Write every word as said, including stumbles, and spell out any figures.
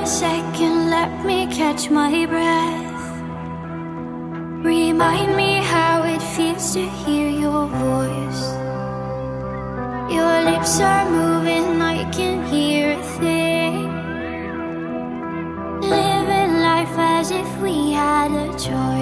second, let me catch my breath. Remind me how it feels to hear your voice. Your lips are moving, I can hear a thing. Living life as if we had a choice.